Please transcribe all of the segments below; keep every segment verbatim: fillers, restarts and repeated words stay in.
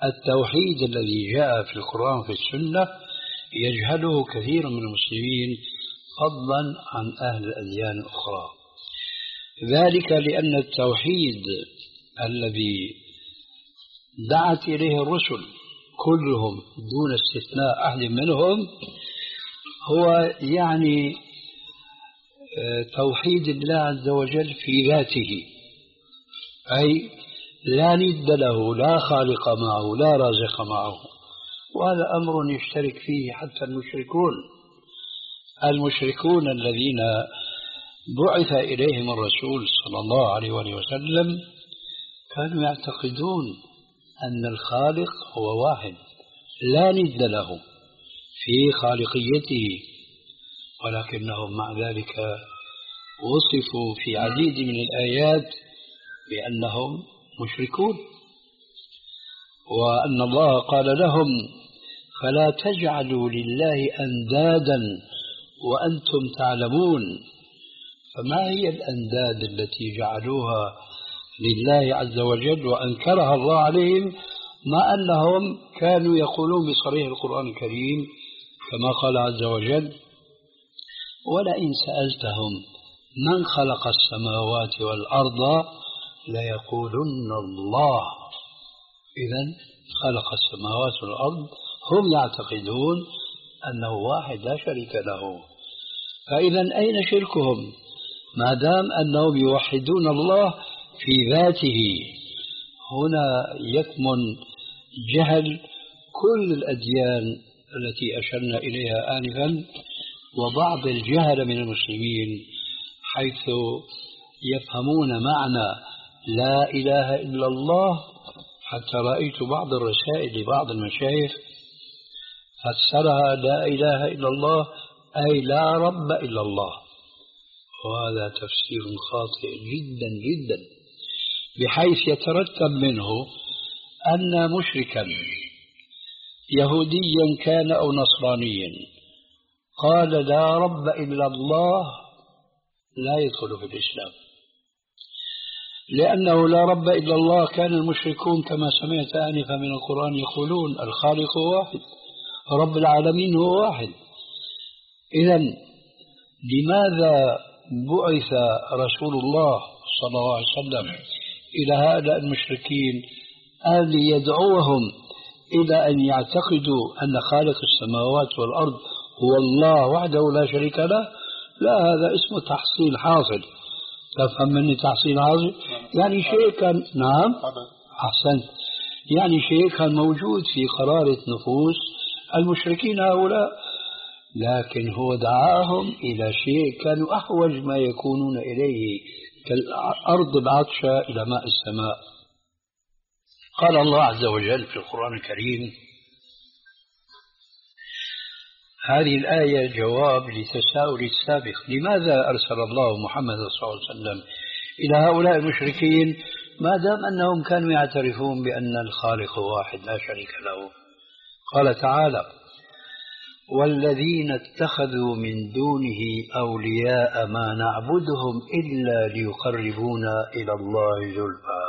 التوحيد الذي جاء في القرآن في السنة يجهله كثير من المسلمين فضلا عن أهل الأديان الأخرى. ذلك لأن التوحيد الذي دعت إليه الرسل كلهم دون استثناء أحد منهم هو يعني توحيد الله عز وجل في ذاته، أي لا ند له، لا خالق معه، لا رازق معه. وهذا أمر يشترك فيه حتى المشركون المشركون الذين بعث إليهم الرسول صلى الله عليه وسلم كانوا يعتقدون أن الخالق هو واحد لا ند له في خالقيته، ولكنهم مع ذلك وصفوا في عديد من الآيات بأنهم مشركون، وأن الله قال لهم فلا تجعلوا لله أندادا وأنتم تعلمون. فما هي الأنداد التي جعلوها لله عز وجل وأنكرها الله عليهم، مع أنهم كانوا يقولون بصريح القرآن الكريم كما قال عز وجل ولئن سألتهم من خلق السماوات والأرض ليقولن الله. إذن خلق السماوات والأرض، هم يعتقدون أنه واحد لا شريك له. فإذا أين شركهم ما دام أنهم يوحدون الله في ذاته؟ هنا يكمن جهل كل الأديان التي أشرنا إليها آنفا، وبعض الجهل من المسلمين حيث يفهمون معنى لا إله إلا الله. حتى رأيت بعض الرسائل لبعض المشايخ فسرها لا إله إلا الله أي لا رب إلا الله، وهذا تفسير خاطئ جدا جدا، بحيث يترتب منه أن مشركا يهوديا كان أو نصرانيا قال لا رب إلا الله لا يدخل في الإسلام، لأنه لا رب إلا الله. كان المشركون كما سمعت آنفا من القرآن يقولون الخالق هو واحد، رب العالمين هو واحد. إذن لماذا بعث رسول الله صلى الله عليه وسلم إلى هؤلاء المشركين أن يدعوهم إلى أن يعتقدوا أن خالق السماوات والأرض هو الله وحده لا شريك له؟ لا، هذا اسمه تحصيل حاصل. تفهم مني تحصيل حاصل؟ يعني شيء كان، نعم أحسنت، يعني شيء كان موجود في قرارة نفوس المشركين هؤلاء، لكن هو دعاهم إلى شيء كانوا أحوج ما يكونون إليه كالأرض العطشة إلى ماء السماء. قال الله عز وجل في القرآن الكريم، هذه الآية جواب لتساؤل السابق، لماذا أرسل الله محمد صلى الله عليه وسلم إلى هؤلاء المشركين ما دام أنهم كانوا يعترفون بأن الخالق واحد لا شريك له؟ قال تعالى والذين اتخذوا من دونه أولياء ما نعبدهم إلا ليقربونا إلى الله زلفى.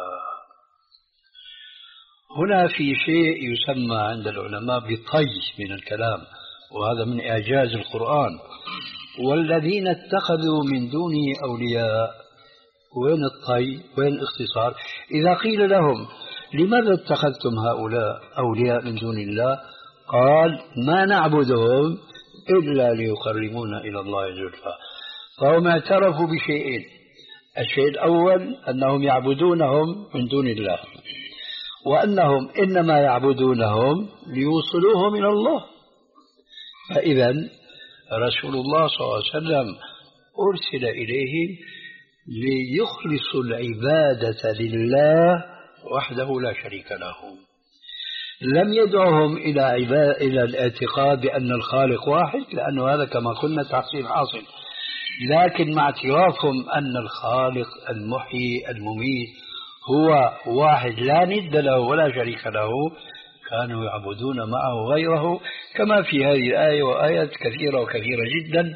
هنا في شيء يسمى عند العلماء بطي من الكلام، وهذا من إعجاز القرآن. والذين اتخذوا من دونه أولياء، وين الطي وين الاختصار؟ إذا قيل لهم لماذا اتخذتم هؤلاء أولياء من دون الله؟ قال ما نعبدهم إلا ليقربونا إلى الله زلفى. فهم اعترفوا بشيئين، الشيء الأول أنهم يعبدونهم من دون الله، وأنهم إنما يعبدونهم ليوصلوهم إلى الله. فإذا رسول الله صلى الله عليه وسلم أرسل إليهم ليخلصوا العبادة لله وحده لا شريك له. لم يدعوهم إلى عبادة إلى الاعتقاد بأن الخالق واحد، لأنه هذا كما قلنا تحصيل حاصل، لكن مع اعترافهم أن الخالق المحيي المميت هو واحد لا ند له ولا شريك له، كانوا يعبدون معه غيره، كما في هذه الآية وآيات كثيرة وكثيرة جدا.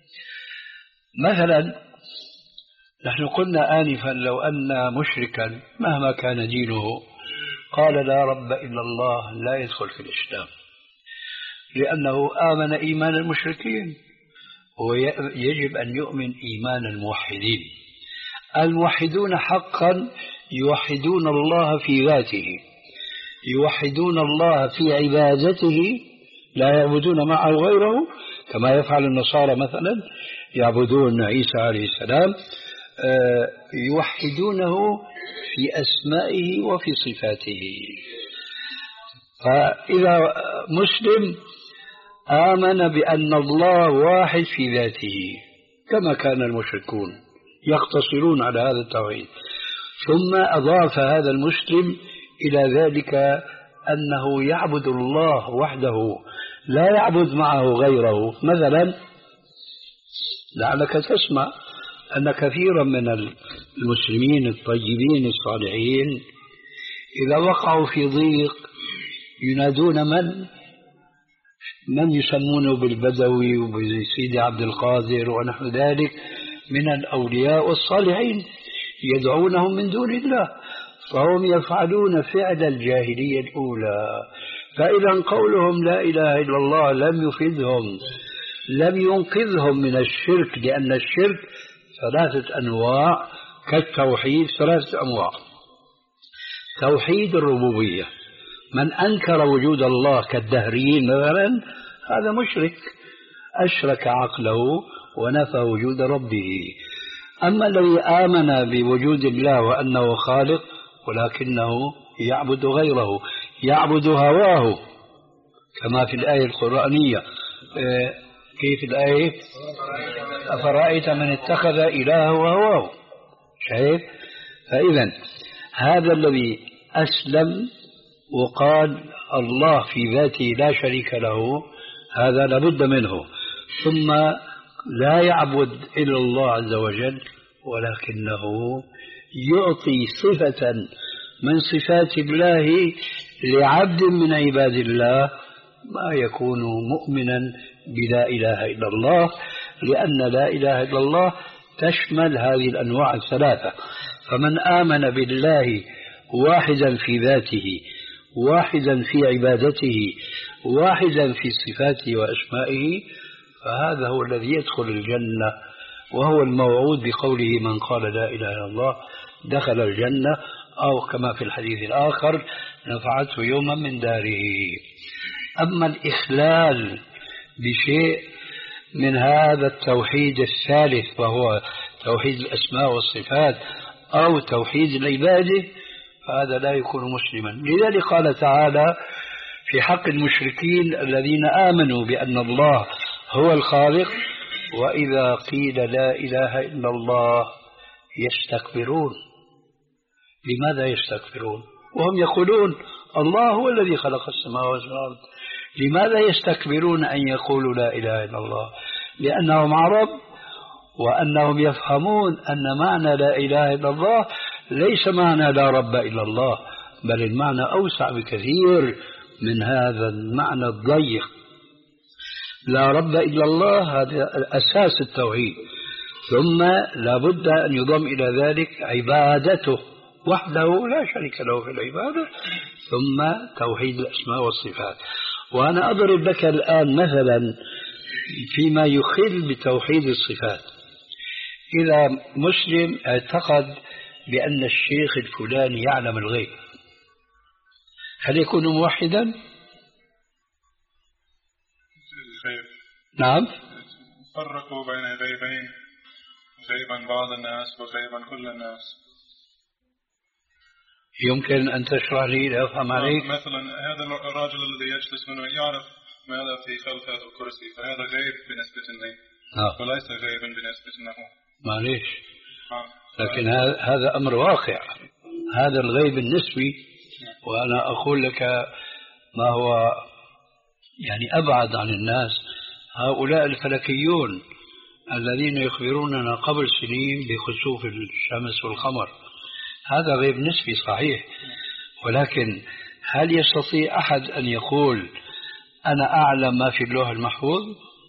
مثلا نحن قلنا آنفا لو أن مشركا مهما كان دينه قال لا رب إلا الله لا يدخل في الإسلام، لأنه آمن إيمان المشركين، ويجب أن يؤمن إيمان الموحدين. الموحدون حقا يوحدون الله في ذاته، يوحدون الله في عبادته، لا يعبدون معه غيره كما يفعل النصارى مثلا، يعبدون عيسى عليه السلام، يوحدونه في أسمائه وفي صفاته. فإذا مسلم آمن بأن الله واحد في ذاته كما كان المشركون يقتصرون على هذا التوحيد، ثم أضاف هذا المسلم إلى ذلك أنه يعبد الله وحده لا يعبد معه غيره. مثلا لعلك تسمع أن كثيرا من المسلمين الطيبين الصالحين إذا وقعوا في ضيق ينادون من من يسمونه بالبدوي وبسيدي عبد القادر ونحو ذلك من الأولياء والصالحين، يدعونهم من دون الله، فهم يفعلون فعل الجاهلية الأولى. فإذا قولهم لا إله إلا الله لم يفيدهم، لم ينقذهم من الشرك، لأن الشرك ثلاثة أنواع كالتوحيد، ثلاثة أنواع. توحيد الربوبية، من أنكر وجود الله كالدهريين مثلا هذا مشرك، أشرك عقله ونفى وجود ربه. أما الذي آمن بوجود الله وأنه خالق ولكنه يعبد غيره، يعبد هواه كما في الآية القرآنية، كيف الآية؟ أفرأيت من اتخذ إلهه هواه. شايف؟ فإذا هذا الذي أسلم وقال الله في ذاته لا شريك له، هذا لابد منه، ثم لا يعبد إلا الله عز وجل، ولكنه يعطي صفة من صفات الله لعبد من عباد الله، ما يكون مؤمنا بلا إله إلا الله، لأن لا إله إلا الله تشمل هذه الأنواع الثلاثة. فمن آمن بالله واحدا في ذاته، واحدا في عبادته، واحدا في صفاته وأسمائه، فهذا هو الذي يدخل الجنة، وهو الموعود بقوله من قال لا إله إلا الله دخل الجنة، أو كما في الحديث الآخر نفعته يوما من داره. أما الإخلال بشيء من هذا التوحيد الثالث وهو توحيد الأسماء والصفات أو توحيد العبادة، فهذا لا يكون مسلما. لذلك قال تعالى في حق المشركين الذين آمنوا بأن الله هو الخالق، وإذا قيل لا إله إلا الله يستكبرون. لماذا يستكبرون وهم يقولون الله هو الذي خلق السماوات والأرض؟ لماذا يستكبرون أن يقولوا لا إله إلا الله؟ لأنهم عرب، وأنهم يفهمون أن معنى لا إله إلا الله ليس معنى لا رب إلا الله، بل المعنى أوسع بكثير من هذا المعنى الضيق. لا رب إلا الله هذا أساس التوحيد، ثم لا بد أن يضم إلى ذلك عبادته وحده لا شريك له في العبادة، ثم توحيد الأسماء والصفات. وأنا أضرب لك الآن مثلا فيما يخل بتوحيد الصفات. إذا مسلم اعتقد بأن الشيخ الفلاني يعلم الغيب، هل يكون موحدا؟ نعم. فرقوا بين غيبين، غيبا بعض الناس وغيبا كل الناس. يمكن أن تشرح لي لأفهم عليك؟ مثلا هذا الرجل الذي يجلس هنا يعرف ماذا في خلف هذا الكرسي، فهذا غيب بالنسبة لي آه. وليس غيبا بالنسبة له. معليش، آه. لكن هذا أمر واقع، هذا الغيب النسبي. وأنا أقول لك ما هو يعني أبعد عن الناس، هؤلاء الفلكيون الذين يخبروننا قبل سنين بخسوف الشمس والقمر، هذا غيب نسبي صحيح، ولكن هل يستطيع أحد أن يقول أنا أعلم ما في اللوح المحفوظ؟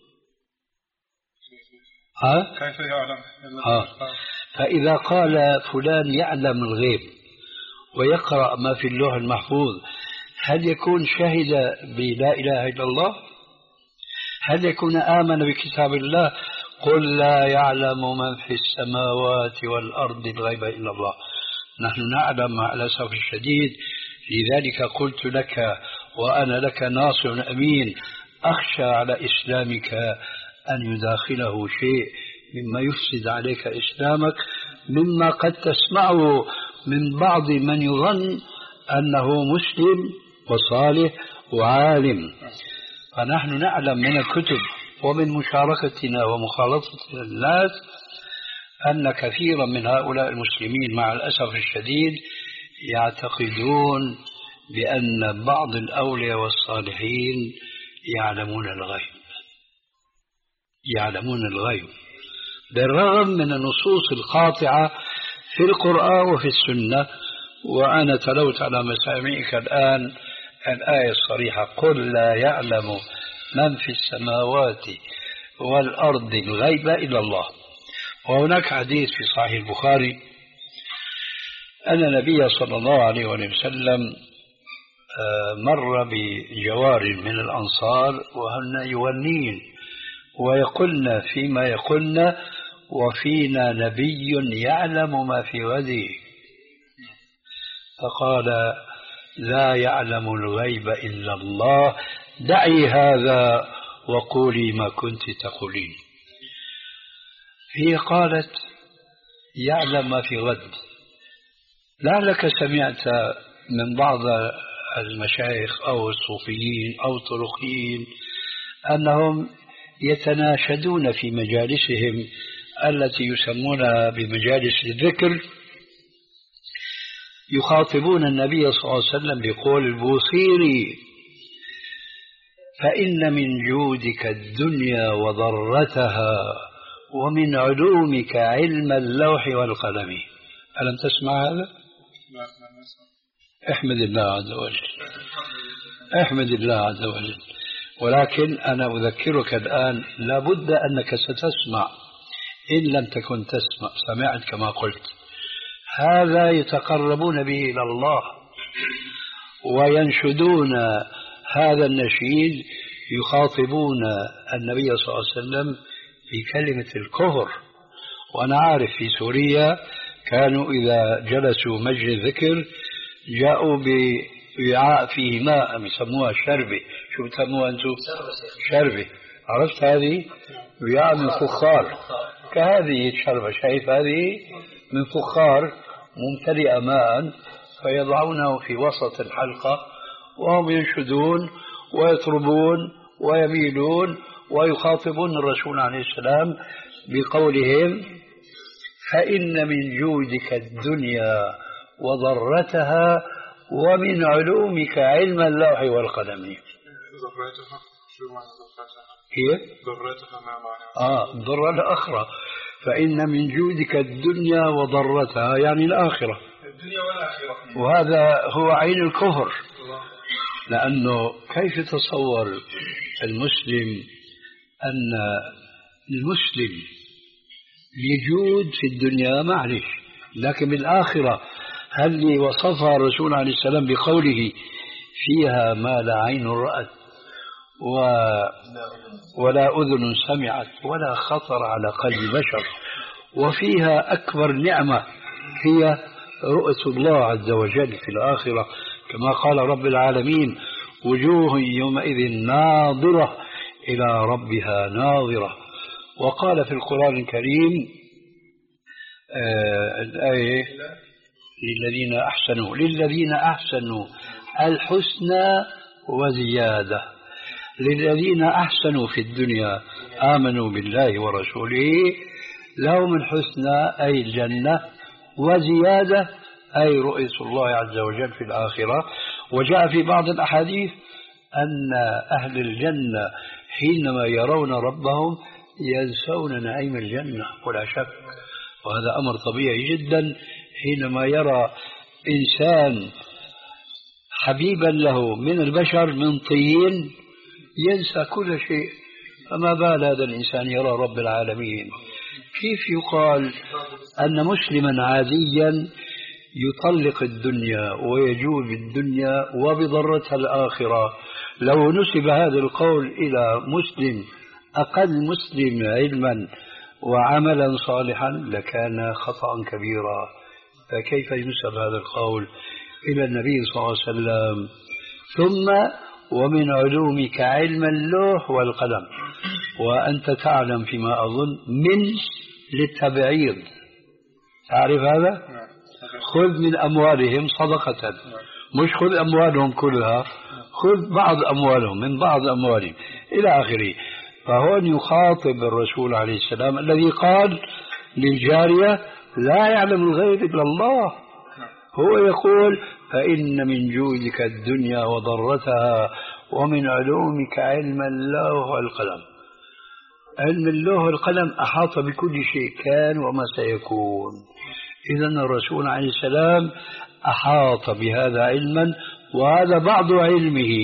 ها؟ كيف يعلم؟ ها. فإذا قال فلان يعلم الغيب ويقرأ ما في اللوح المحفوظ، هل يكون شهد بلا إله إلا الله؟ هل يكون آمن بكتاب الله؟ قل لا يعلم من في السماوات والأرض الغيب إلا الله. نحن نعلم مع الأسف الشديد، لذلك قلت لك وأنا لك ناصر أمين، أخشى على إسلامك أن يداخله شيء مما يفسد عليك إسلامك، مما قد تسمعه من بعض من يظن أنه مسلم وصالح وعالم. فنحن نعلم من الكتب ومن مشاركتنا ومخالطتنا الناس أن كثيرا من هؤلاء المسلمين مع الأسف الشديد يعتقدون بأن بعض الأولياء والصالحين يعلمون الغيب، يعلمون الغيب بالرغم من النصوص القاطعة في القرآن وفي السنة. وأنا تلوت على مسامعك الآن الآية الصريحة: قل لا يعلم من في السماوات والأرض الغيب إلا الله. وهناك حديث في صحيح البخاري أن النبي صلى الله عليه وسلم مر بجوار من الأنصار وهن يغنين ويقولن فيما يقولن: وفينا نبي يعلم ما في غده. فقال: لا يعلم الغيب إلا الله، دعي هذا وقولي ما كنت تقولين. هي قالت: يعلم ما في غد. لعلك سمعت من بعض المشايخ أو الصوفيين أو الطرقيين أنهم يتناشدون في مجالسهم التي يسمونها بمجالس الذكر، يخاطبون النبي صلى الله عليه وسلم بقول البوصيري: فإن من جودك الدنيا وضرتها ومن علومك علم اللوح والقلم. ألم تسمع هذا؟ احمد الله عز وجل، احمد الله عز وجل. ولكن أنا أذكرك الآن لابد أنك ستسمع، إن لم تكن تسمع سمعت كما قلت. هذا يتقربون به إلى الله وينشدون هذا النشيد، يخاطبون النبي صلى الله عليه وسلم بكلمة الكفر. وأنا عارف في سوريا كانوا إذا جلسوا مجلس ذكر جاءوا بوعاء فيه ماء يسموها شربة. شو بتسموها أنتم؟ شربة. عرفت هذه؟ وعاء من فخار كهذه الشربة، شايف هذه من فخار ممتلئة ماء، فيضعونه في وسط الحلقة وهم ينشدون ويطربون ويميلون ويخاطبون الرسول عليه السلام بقولهم: فإن من جودك الدنيا وضرتها ومن علومك علم اللوح والقلم. ضرتها شو معنى ضرتها؟ هي ضرتها ما معنى؟ آه ضر الآخرة. فإن من جودك الدنيا وضرتها يعني الآخرة، الدنيا والآخرة. وهذا هو عين الكفر. لأنه كيف تصور المسلم أن المسلم يجود في الدنيا معلش، لكن بالآخرة هل وصفها الرسول عليه السلام بقوله: فيها ما لا عين رأت و... ولا أذن سمعت ولا خطر على قلب بشر، وفيها أكبر نعمة هي رؤية الله عز وجل في الآخرة، كما قال رب العالمين: وجوه يومئذ ناظرة إلى ربها ناظرة. وقال في القرآن الكريم آه الآية: للذين أحسنوا للذين أحسنوا الحسنى وزيادة. للذين أحسنوا في الدنيا آمنوا بالله ورسوله لهم الحسنى أي الجنة، وزيادة أي رؤية الله عز وجل في الآخرة. وجاء في بعض الأحاديث أن أهل الجنة حينما يرون ربهم ينسون نعيم الجنة ولا شك، وهذا أمر طبيعي جدا. حينما يرى إنسان حبيبا له من البشر من طين ينسى كل شيء، فما بال هذا الإنسان يرى رب العالمين؟ كيف يقال أن مسلما عاديا يطلق الدنيا ويجوز الدنيا وبضرتها الآخرة. لو نسب هذا القول إلى مسلم أقل مسلم علما وعملا صالحا لكان خطأ كبيرا، فكيف ينسب هذا القول إلى النبي صلى الله عليه وسلم؟ ثم ومن علومك علم اللوح والقلم، وأنت تعلم فيما أظن من للتبعيض، تعرف هذا؟ خذ من أموالهم صدقة، مش خذ أموالهم كلها، خذ بعض أموالهم من بعض أموالهم إلى آخره. فهون يخاطب الرسول عليه السلام الذي قال للجارية لا يعلم الغيب إلا الله، هو يقول فإن من جودك الدنيا وضرتها ومن علومك علم اللوح والقلم. علم اللوح والقلم أحاط بكل شيء كان وما سيكون. إذن الرسول عليه السلام أحاط بهذا علما، وهذا بعض علمه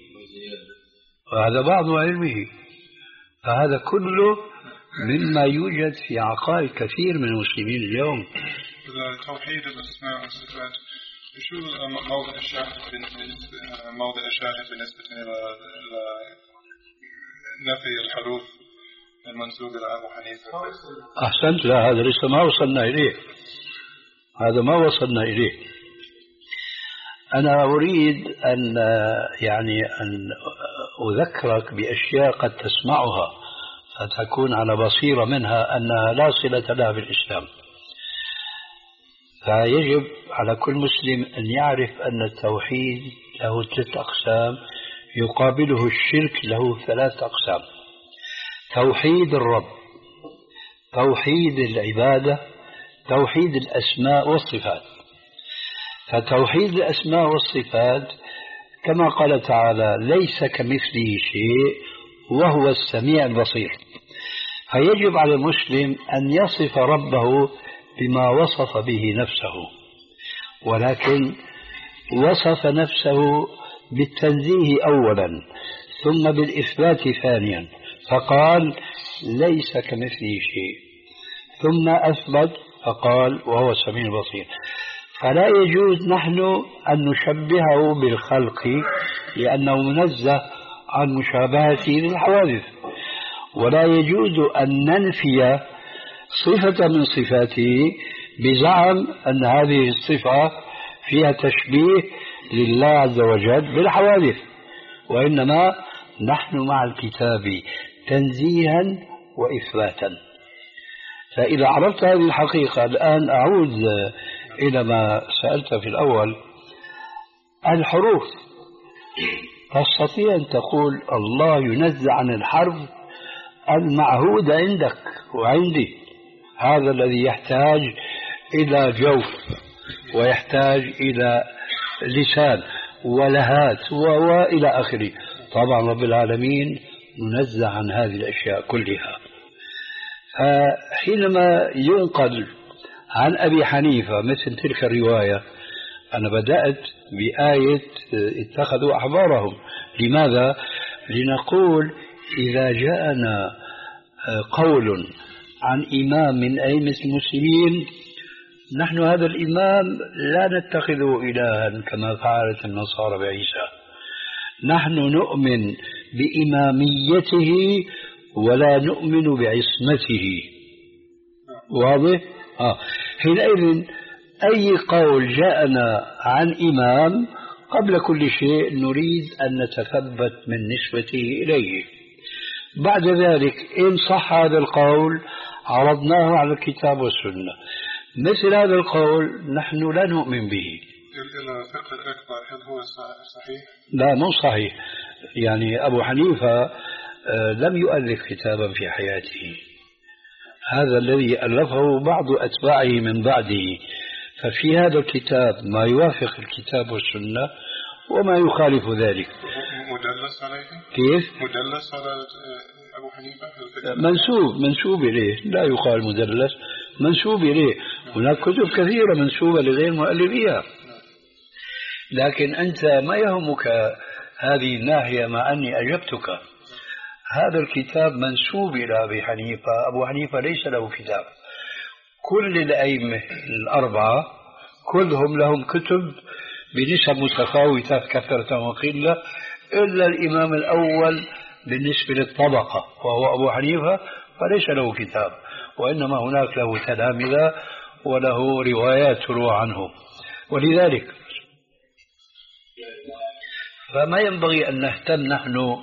وهذا بعض علمه فهذا كله مما يوجد في عقائد كثير من المسلمين اليوم. توحيد الأسماء والصفات، شو موضع الشاهد موضع الشاهد بالنسبة إلى نفي الحروف المنسوب إلى أبو حنيفة؟ أحسنت، لا هذا لسه ما وصلنا إليه، هذا ما وصلنا إليه. أنا أريد أن يعني أن أذكرك بأشياء قد تسمعها فتكون على بصيرة منها أنها لا صلة لها بالإسلام. فيجب على كل مسلم أن يعرف أن التوحيد له ثلاث أقسام، يقابله الشرك له ثلاث أقسام: توحيد الرب، توحيد العبادة، توحيد الأسماء والصفات. فتوحيد الأسماء والصفات كما قال تعالى ليس كمثله شيء وهو السميع البصير، فيجب على المسلم أن يصف ربه بما وصف به نفسه، ولكن وصف نفسه بالتنزيه أولا ثم بالإثبات ثانيا، فقال ليس كمثله شيء، ثم أثبت فقال وهو السميع البصير. فلا يجوز نحن أن نشبهه بالخلق لأنه منزه عن مشابهته للحوادث، ولا يجوز أن ننفي صفة من صفاته بزعم أن هذه الصفة فيها تشبيه لله عز وجل بالحوادث، وإنما نحن مع الكتاب تنزيها وإثباتا. فإذا عرفت هذه الحقيقة، الآن أعود إلى ما سألت في الأول. الحروف تستطيع أن تقول الله ينزع عن الحرف المعهود عندك وعندي، هذا الذي يحتاج إلى جوف ويحتاج إلى لسان ولهات وإلى آخره. طبعا رب العالمين منزع عن هذه الأشياء كلها. فحينما ينقل عن أبي حنيفة مثل تلك الرواية، أنا بدأت بآية اتخذوا أحبارهم. لماذا؟ لنقول إذا جاءنا قول عن إمام من أئمة المسلمين، نحن هذا الإمام لا نتخذه إلها كما فعلت النصارى بعيسى، نحن نؤمن بإماميته ولا نؤمن بعصمته. واضح؟ آه. حينئذ أي قول جاءنا عن إمام قبل كل شيء نريد أن نتثبت من نسبته إليه. بعد ذلك إن صح هذا القول عرضناه على الكتاب والسنة. مثل هذا القول نحن لا نؤمن به. الفقه الأكبر هل هو صحيح؟ لا مو صحيح. يعني أبو حنيفة لم يؤلف كتابا في حياته، هذا الذي ألفه بعض أتباعه من بعده، ففي هذا الكتاب ما يوافق الكتاب والسنة وما يخالف ذلك. مدلس عليه؟ كيف؟ مدلس على أبو حنيفة؟ منسوب منسوب إليه، لا يقال مدلس، منسوب إليه. هناك كتب كثيرة منسوبة لغير مؤلفيها، لكن أنت ما يهمك هذه الناحية مع أني أجبتك. هذا الكتاب منسوب إلى أبي حنيفة، أبو حنيفة ليس له كتاب. كل الأئمة الأربعة كلهم لهم كتب بنسب متفاوتة كثرة وقلة، إلا الإمام الأول بالنسبة للطبقة وهو أبو حنيفة فليس له كتاب، وإنما هناك له تلامذة وله روايات تروى عنه. ولذلك فما ينبغي أن نهتم نحن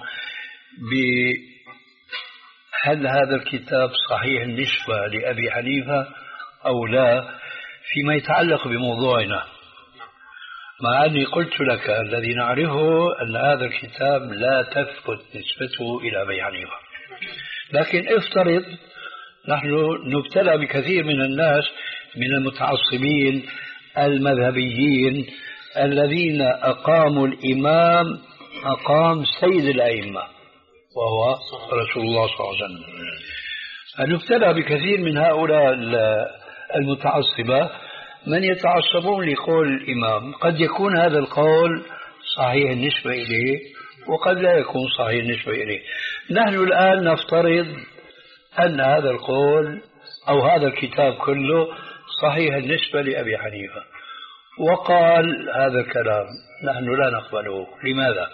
بهل هذا الكتاب صحيح النسبة لأبي حنيفة أو لا فيما يتعلق بموضوعنا، مع أني قلت لك الذي نعرفه أن هذا الكتاب لا تثبت نسبته إلى أبي حنيفة. لكن افترض نحن نبتلى بكثير من الناس من المتعصبين المذهبيين الذين أقاموا الإمام أقام سيد الأئمة وهو رسول الله صلى الله عليه وسلم. فنبتلى بكثير من هؤلاء المتعصبة من يتعصبون لقول الإمام، قد يكون هذا القول صحيح النسبة إليه وقد لا يكون صحيح النسبة إليه. نحن الآن نفترض أن هذا القول أو هذا الكتاب كله صحيح النسبة لأبي حنيفة، وقال هذا الكلام نحن لا نقبله. لماذا؟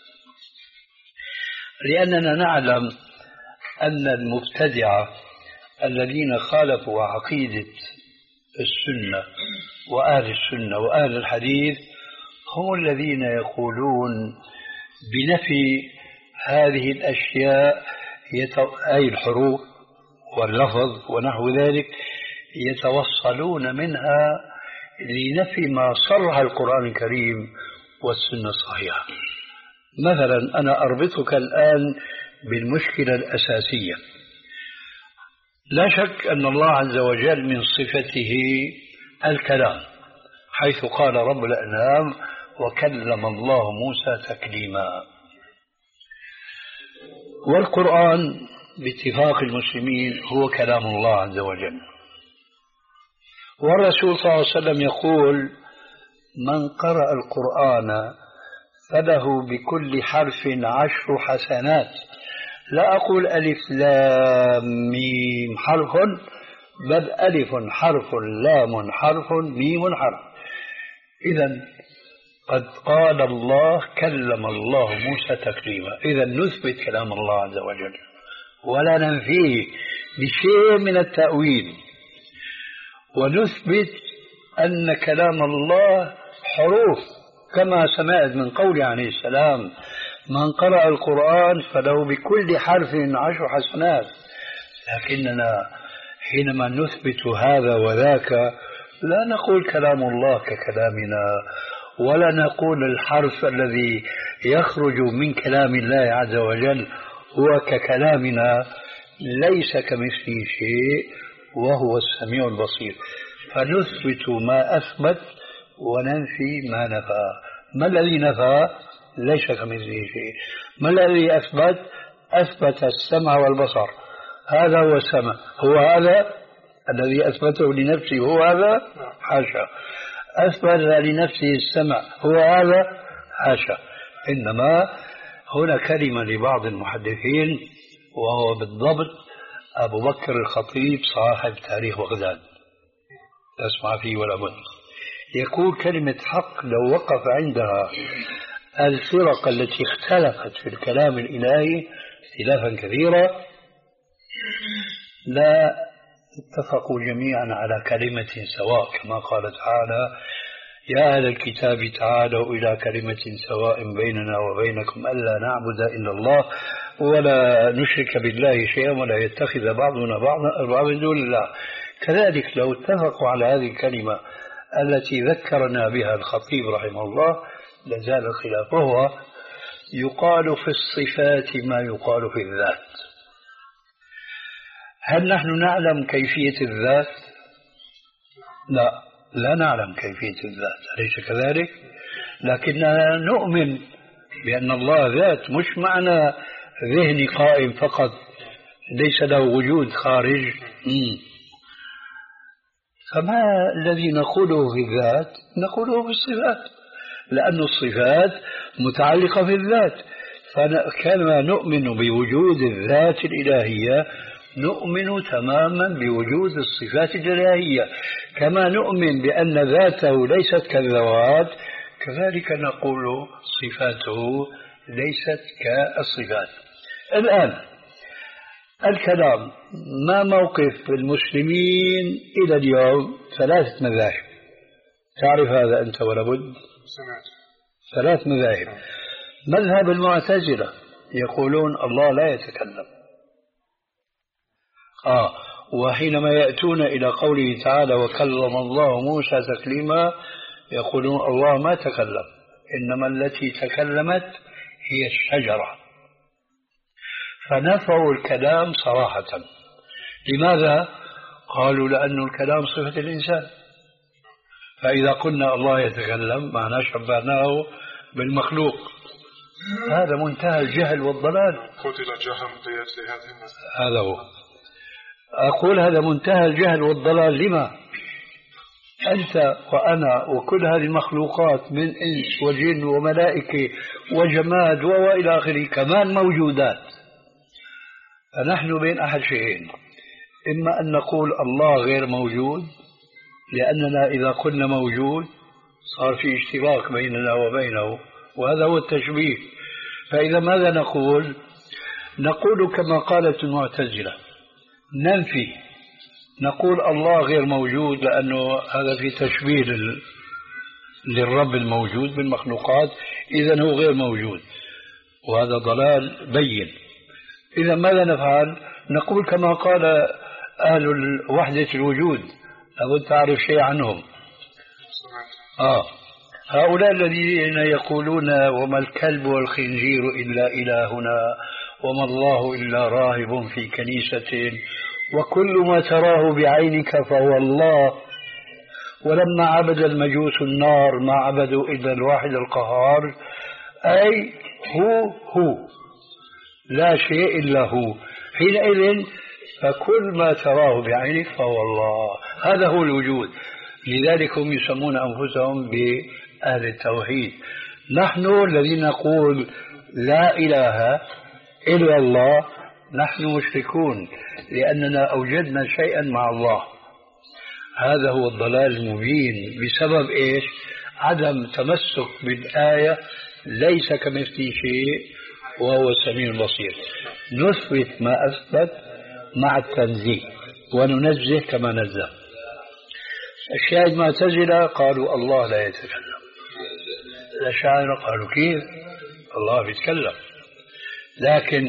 لأننا نعلم أن المبتدعة الذين خالفوا عقيدة السنة وأهل السنة وأهل الحديث هم الذين يقولون بنفي هذه الأشياء أي الحروف واللفظ ونحو ذلك، يتوصلون منها لنفي ما صرح القرآن الكريم والسنة الصحيحة. مثلا أنا أربطك الآن بالمشكلة الأساسية. لا شك أن الله عز وجل من صفته الكلام، حيث قال رب الأنعام وكلم الله موسى تكليما. والقرآن باتفاق المسلمين هو كلام الله عز وجل. والرسول صلى الله عليه وسلم يقول من قرأ القرآن فله بكل حرف عشر حسنات. لا أقول ألف لام ميم حرف، بل ألف حرف لام حرف ميم حرف. إذن قد قال الله كلم الله موسى تكليما. إذن نثبت كلام الله عز وجل ولا ننفيه بشيء من التأويل، ونثبت أن كلام الله حروف كما سمعت من قول عليه السلام من قرأ القرآن فله بكل حرف عشر حسنات. لكننا حينما نثبت هذا وذاك لا نقول كلام الله ككلامنا، ولا نقول الحرف الذي يخرج من كلام الله عز وجل هو ككلامنا، ليس كمثله شيء وهو السميع البصير. فنثبت ما أثبت وننفي ما نفى. ما الذي نفى؟ ليس كمثله شيء. ما الذي أثبت؟ أثبت السمع والبصر. هذا هو السمع، هو هذا الذي أثبته لنفسه، هو هذا؟ حاشا. أثبت لنفسه السمع، هو هذا؟ حاشا. إنما هنا كلمة لبعض المحدثين وهو بالضبط أبو بكر الخطيب صاحب تاريخ بغداد، تسمع فيه ولا بد، يقول كلمة حق لو وقف عندها الفرق التي اختلفت في الكلام الإلهي اختلافا كثيرا لا اتفقوا جميعا على كلمة سواء، كما قال تعالى يا أهل الكتاب تعالوا إلى كلمة سواء بيننا وبينكم ألا نعبد إلا الله ولا نشرك بالله شيئا ولا يتخذ بعضنا بعضا من دون الله. كذلك لو اتفقوا على هذه الكلمة التي ذكرنا بها الخطيب رحمه الله لزال الخلاف. وهو يقال في الصفات ما يقال في الذات. هل نحن نعلم كيفية الذات؟ لا، لا نعلم كيفية الذات، أليس كذلك؟ لكننا نؤمن بأن الله ذات، مش معنى ذهني قائم فقط ليس له وجود خارج. مم. فما الذي نقوله في الذات نقوله في الصفات، لأن الصفات متعلقة في الذات. فكما نؤمن بوجود الذات الإلهية نؤمن تماما بوجود الصفات الإلهية، كما نؤمن بأن ذاته ليست كالذوات كذلك نقول صفاته ليست كالصفات. الآن الكلام، ما موقف المسلمين إلى اليوم؟ ثلاثة مذاهب، تعرف هذا أنت ولا بد؟ سمعت. ثلاث مذاهب. مذهب المعتزلة يقولون الله لا يتكلم، آه وحينما يأتون إلى قوله تعالى وكلم الله موسى تكليما يقولون الله ما تكلم، إنما التي تكلمت هي الشجرة، فنفوا الكلام صراحة. لماذا؟ قالوا لأن الكلام صفة الإنسان، فإذا قلنا الله يتكلم معناه شبهناه بالمخلوق، هذا منتهى الجهل والضلال. هذا هو، أقول هذا منتهى الجهل والضلال. لما؟ أنت وأنا وكل هذه المخلوقات من إنس وجن وملائكة وجماد وإلى آخره كمان موجودات، فنحن بين أحد شيئين، إما أن نقول الله غير موجود لأننا إذا قلنا موجود صار في اشتراك بيننا وبينه، وهذا هو التشبيه. فإذا ماذا نقول؟ نقول كما قالت المعتزلة، ننفي، نقول الله غير موجود لأنه هذا في تشبيه للرب الموجود بالمخلوقات، إذن هو غير موجود، وهذا ضلال بين. إذا ماذا نفعل؟ نقول كما قال أهل وحدة الوجود، أبد تعرف شيء عنهم؟ آه هؤلاء الذين يقولون وما الكلب والخنزير إلا إلهنا وما الله إلا راهب في كنيسة وكل ما تراه بعينك فهو الله، ولما عبد المجوس النار ما عبدوا إلا الواحد القهار، أي هو هو لا شيء إلا هو، حينئذ فكل ما تراه بعينك فهو الله، هذا هو الوجود. لذلك هم يسمون أنفسهم بأهل التوحيد. نحن الذين نقول لا إله إلا الله نحن مشركون، لأننا أوجدنا شيئا مع الله. هذا هو الضلال المبين. بسبب إيش؟ عدم تمسك بالآية ليس كمثله شيء وهو السميع البصير. نثبت ما أثبت مع التنزيه وننزه كما نزه. الشاهد معتزلة قالوا الله لا يتكلم، الأشاعرة قالوا كيف الله بيتكلم، لكن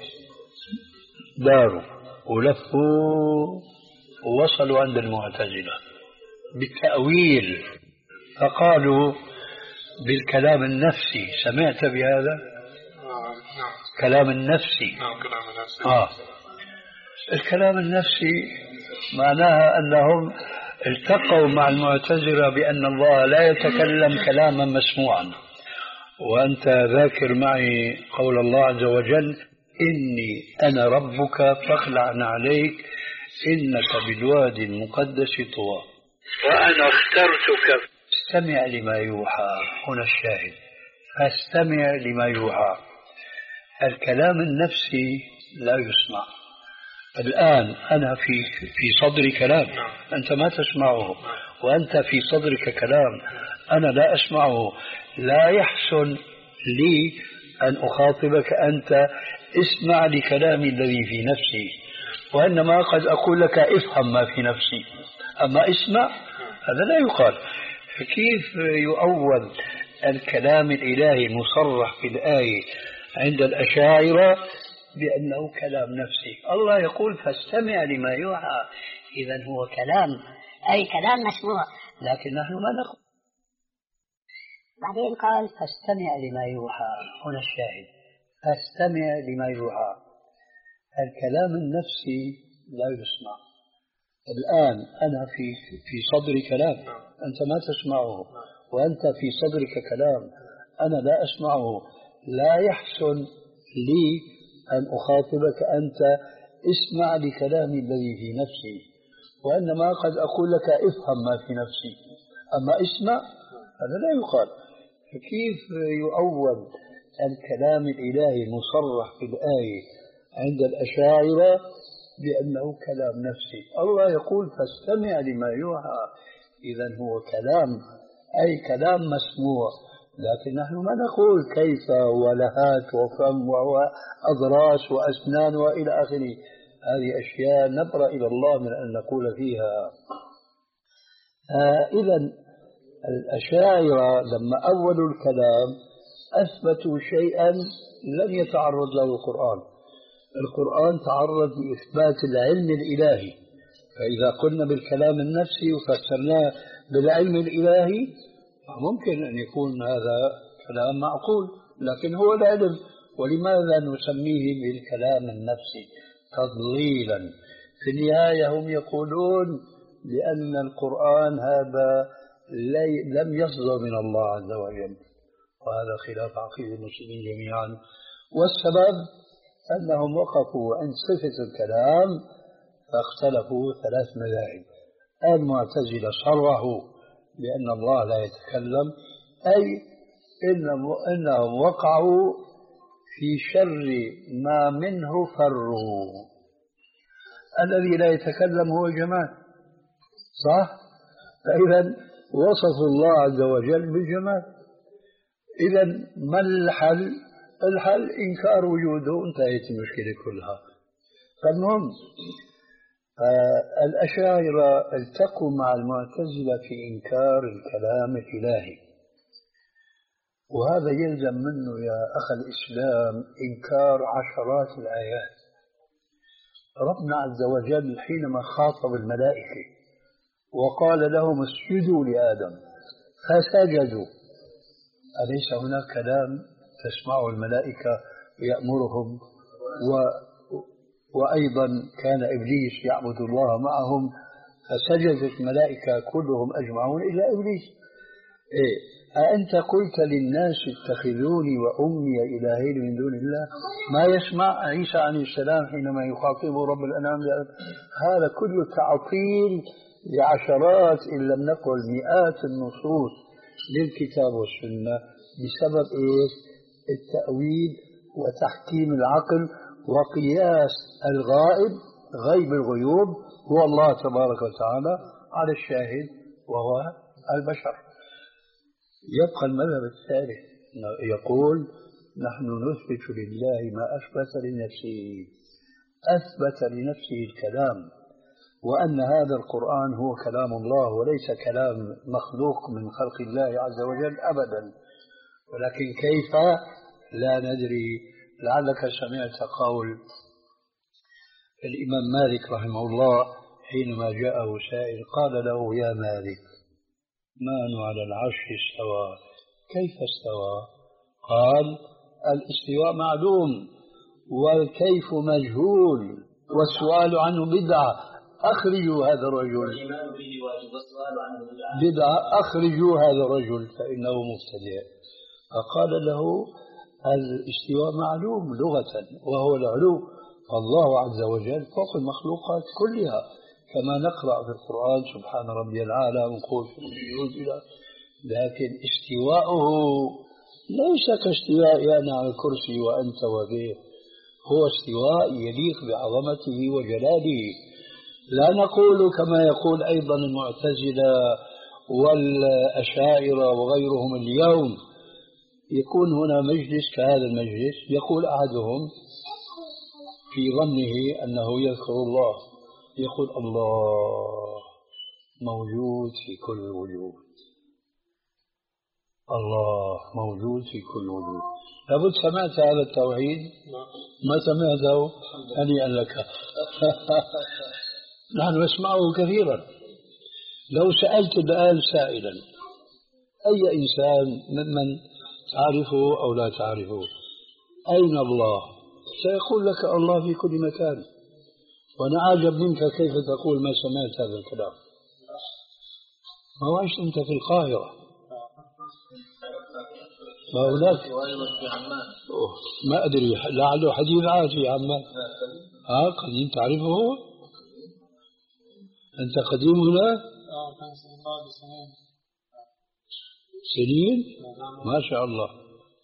داروا ولفوا ووصلوا عند المعتزلة بالتأويل، فقالوا بالكلام النفسي. سمعت بهذا؟ نعم. كلام النفسي. نعم كلام النفسي. آه. الكلام النفسي معناها أنهم التقوا مع المعتزلة بأن الله لا يتكلم كلاما مسموعا. وأنت ذاكر معي قول الله عز وجل إني أنا ربك فاخلع عليك إنك بالوادي المقدس طوى وأنا اخترتك فاستمع لما يوحى. هنا الشاهد، فاستمع لما يوحى. الكلام النفسي لا يسمع. الآن أنا في في صدري كلام أنت ما تسمعه، وأنت في صدرك كلام أنا لا أسمعه. لا يحسن لي أن أخاطبك أنت اسمع لكلامي الذي في نفسي، وإنما قد أقول لك افهم ما في نفسي، أما اسمع هذا لا يقال. فكيف يؤول الكلام الإلهي المصرح في الآية عند الأشاعرة بأنه كلام نفسي؟ الله يقول فاستمع لما يوحى، إذن هو كلام، أي كلام مسموع، لكن نحن ما نقول. بعدين قال فاستمع لما يوحى. هنا الشاهد، فاستمع لما يوحى. الكلام النفسي لا يسمع. الآن أنا في في صدري كلام أنت ما تسمعه، وأنت في صدرك كلام أنا لا أسمعه. لا يحسن لي أن أخاطبك أنت اسمع لكلامي الذي في نفسي، وإنما قد أقول لك افهم ما في نفسي، أما اسمع هذا لا يقال. فكيف يؤول الكلام الإلهي المصرح في الآية عند الأشاعرة بأنه كلام نفسي. الله يقول فاستمع لما يوحى، إذا هو كلام، أي كلام مسموع. لكن نحن ما نقول كيف ولهات وفم وأضراس وأسنان وإلى آخره، هذه أشياء نبرأ إلى الله من أن نقول فيها. آه إذا الأشاعرة لما أولوا الكلام أثبتوا شيئا لم يتعرض له القرآن. القرآن تعرض لإثبات العلم الإلهي، فإذا قلنا بالكلام النفسي وفسرناه بالعلم الإلهي ممكن أن يكون هذا كلام معقول، لكن هو العلم. ولماذا نسميه بالكلام النفسي تضليلا؟ في النهاية هم يقولون لأن القرآن هذا لم يصدر من الله عز وجل، وهذا خلاف عقيدة المسلمين جميعا. والسبب أنهم وقفوا عند صفة الكلام فاختلفوا ثلاث مذاهب. المعتزلة صرحوا بأن الله لا يتكلم، أي إنهم وقعوا في شر ما منه فروا. الذي لا يتكلم هو الجمال، صح؟ فإذا وصفوا الله عز وجل بالجمال. إذا ما الحل؟ الحل إنكار وجوده، انتهت المشكلة كلها. فالمهم الأشاعرة التقوا مع المعتزلة في إنكار الكلام الإلهي، وهذا يلزم منه يا أخ الإسلام إنكار عشرات الآيات. ربنا عز وجل حينما خاطب الملائكة وقال لهم اسجدوا لآدم فسجدوا، أليس هناك كلام تسمعه الملائكة ويأمرهم؟ و وأيضا كان إبليس يعبد الله معهم فسجدت الملائكة كلهم أجمعون إلا إبليس. إيه؟ أأنت قلت للناس اتخذوني وأمي إلهين من دون الله؟ ما يسمع عيسى عليه السلام حينما يخاطبه رب الأنام؟ هذا كله تعطيل لعشرات إن لم نقل مئات النصوص للكتاب والسنة بسبب إيش؟ التأويل وتحكيم العقل وقياس الغائب غيب الغيوب هو الله تبارك وتعالى على الشاهد وهو البشر. يبقى المذهب الثالث يقول نحن نثبت لله ما أثبت لنفسه، أثبت لنفسه الكلام، وأن هذا القرآن هو كلام الله وليس كلام مخلوق من خلق الله عز وجل أبدا. ولكن كيف لا ندري. لعلك سمعت قول الإمام مالك رحمه الله حينما جاءه سائل قال له يا مالك من على العرش استوى كيف استوى؟ قال الاستواء معلوم والكيف مجهول والسؤال عنه بدعة، أخرجوا هذا الرجل بدعة، أخرجوا هذا الرجل فإنه مبتدع. فقال له الاستواء معلوم لغة وهو العلو، فالله عز وجل فوق المخلوقات كلها، كما نقرأ في القرآن سبحان ربي العالى ونقول في الجزء. لكن استواءه ليس كاستواء أنا على الكرسي وأنت وبه، هو استواء يليق بعظمته وجلاله. لا نقول كما يقول أيضا المعتزلة والأشاعرة وغيرهم اليوم، يكون هنا مجلس كهذا المجلس يقول أحدهم في ظنه أنه يذكر الله يقول الله موجود في كل وجود، الله موجود في كل وجود. لابد سمعت هذا التوحيد؟ ما سمعته؟ هنيئا لك. نحن نسمعه كثيرا. لو سألت الآن سائلا أي إنسان ممن تعرفه أو لا تعرفه أين الله؟ سيقول لك الله في كل مكان. وأنا أعجب منك كيف تقول ما سمعت هذا الكلام. ما هو عشت أنت في القاهرة، ما هناك ما أدري لعله حديث عادي عمان. ها قديم تعرفه هو؟ أنت قديم هنا؟ سنين ما شاء الله.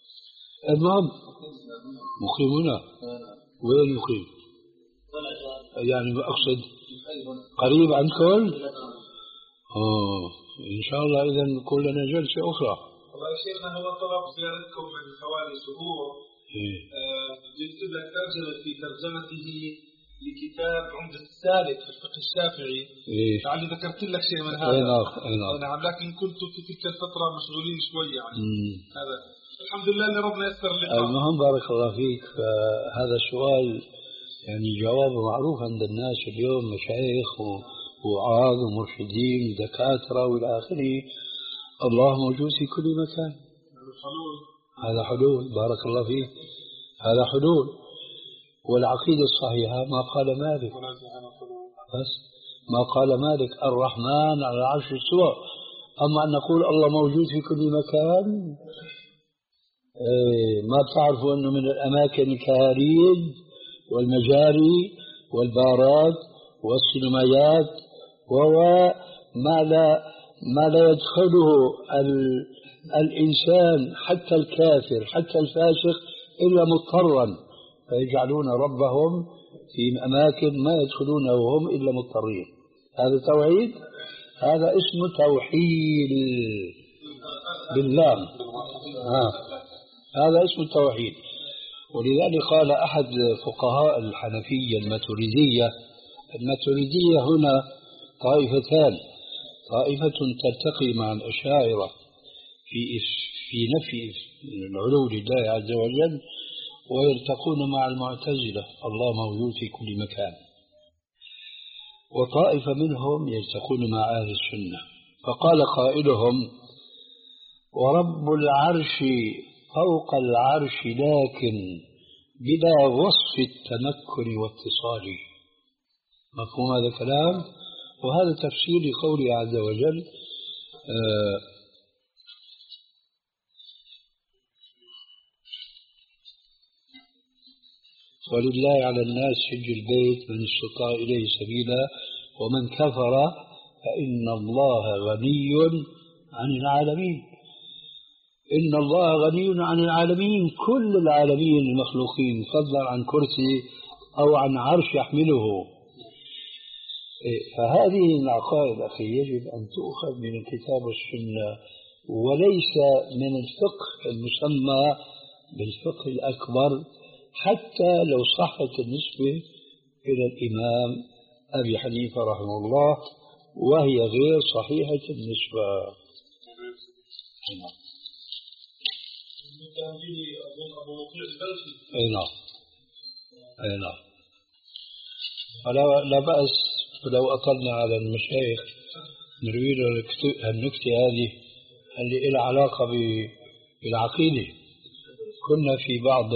المهم مقيم هنا. وين مقيم؟ يعني أقصد قريب عنكم؟ أوه إن شاء الله إذا نكون لنا جلسة أخرى. والله يا شيخنا هو طلب زيارتكم من حوالي شهور. إيه؟ آه جبت لك ترجمة في ترجمته لكتاب عمدة السالك في الفقه الشافعي. إيه؟ لعلي ذكرت لك شيء من هذا. أي نعم أي نعم. نعم لكن كنت في تلك الفترة مشغولين شوي يعني. مم. هذا الحمد لله اللي ربنا يسر اللقاء. المهم بارك الله فيك. فهذا السؤال يعني جوابه معروف عند الناس اليوم، مشايخ ووعاظ ومرشدين ودكاترة وإلى آخره. الله موجود في كل مكان. هذا حلول. بارك الله فيك. هذا حلول. والعقيدة الصحيحة ما قال مالك، بس ما قال مالك الرحمن على العرش استوى. أما أن نقول الله موجود في كل مكان، إيه ما بتعرفوا أنه من الأماكن الكهاريد والمجاري والبارات والسينمايات وما لا ما لا يدخله الإنسان حتى الكافر حتى الفاسق إلا مضطرا، فيجعلون ربهم في أماكن ما يدخلونه هم إلا مضطرين. هذا توحيد. هذا اسمه توحيد بالله. ها. هذا اسمه التوحيد. ولذلك قال أحد فقهاء الحنفية الماتريدية، الماتريدية هنا طائفتان، طائفة تلتقي مع الأشاعرة في في نفي العلو لله عز وجل، ويلتقون مع المعتزلة الله موجود في كل مكان، وطائفة منهم يلتقون مع أهل السنة. فقال قائلهم ورب العرش فوق العرش لكن بلا وصف التمكن واتصال. مفهوم هذا الكلام؟ وهذا تفسير لقوله عز وجل آه ولله على الناس حج البيت من استطاع إليه سبيلا ومن كفر فإن الله غني عن العالمين. إن الله غني عن العالمين، كل العالمين المخلوقين، فضلا عن كرسي أو عن عرش يحمله. فهذه العقائد أخي يجب أن تؤخذ من الكتاب والسنة، وليس من الفقه المسمى بالفقه الأكبر، حتى لو صحت النسبة إلى الإمام أبي حنيفة رحمه الله، وهي غير صحيحة النسبة. أي نعم أي نعم. فلا لا بأس لو أطلنا على المشايخ نريد النكتة هذه اللي لها علاقة بالعقيدة. كنا في بعض